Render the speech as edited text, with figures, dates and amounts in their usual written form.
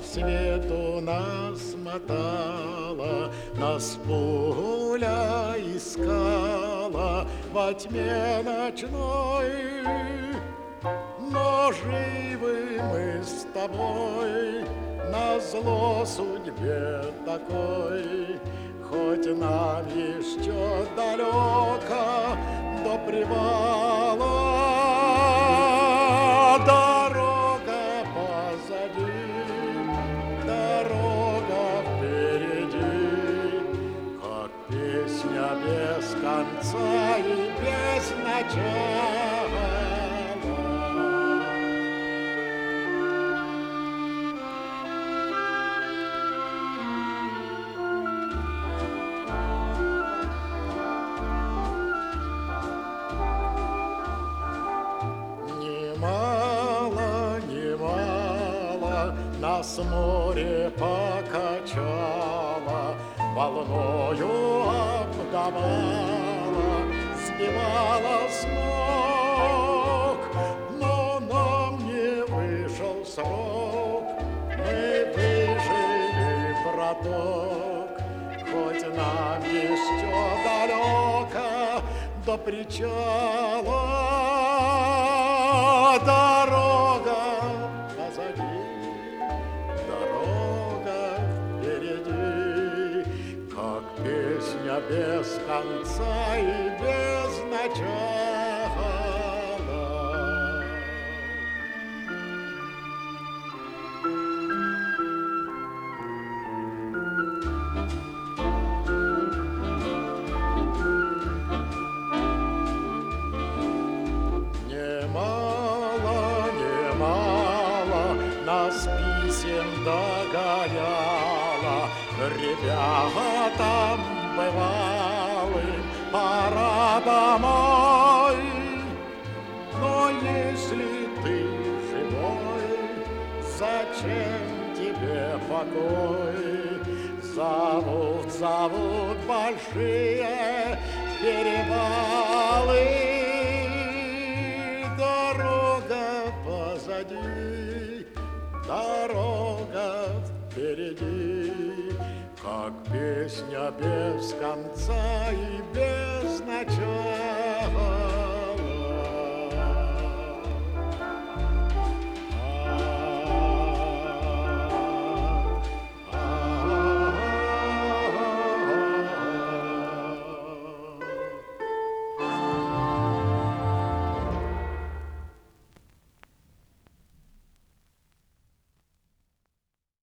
свету нас мотала, нас пуля искала во тьме ночной. Но живы мы с тобой назло судьбе такой, хоть нам еще далеко до привала. Дорога позади, дорога впереди, как песня без конца и без начала. Нас море покачало, волною обдавало, сбивало с ног. Но нам не вышел срок, мы выжили браток, хоть нам еще далеко до причала. Дорога позади, песня без конца и без начала. Немало нас писем догоняло, ребятам бывалым пора домой. Но если ты живой, зачем тебе покой? Зовут большие перед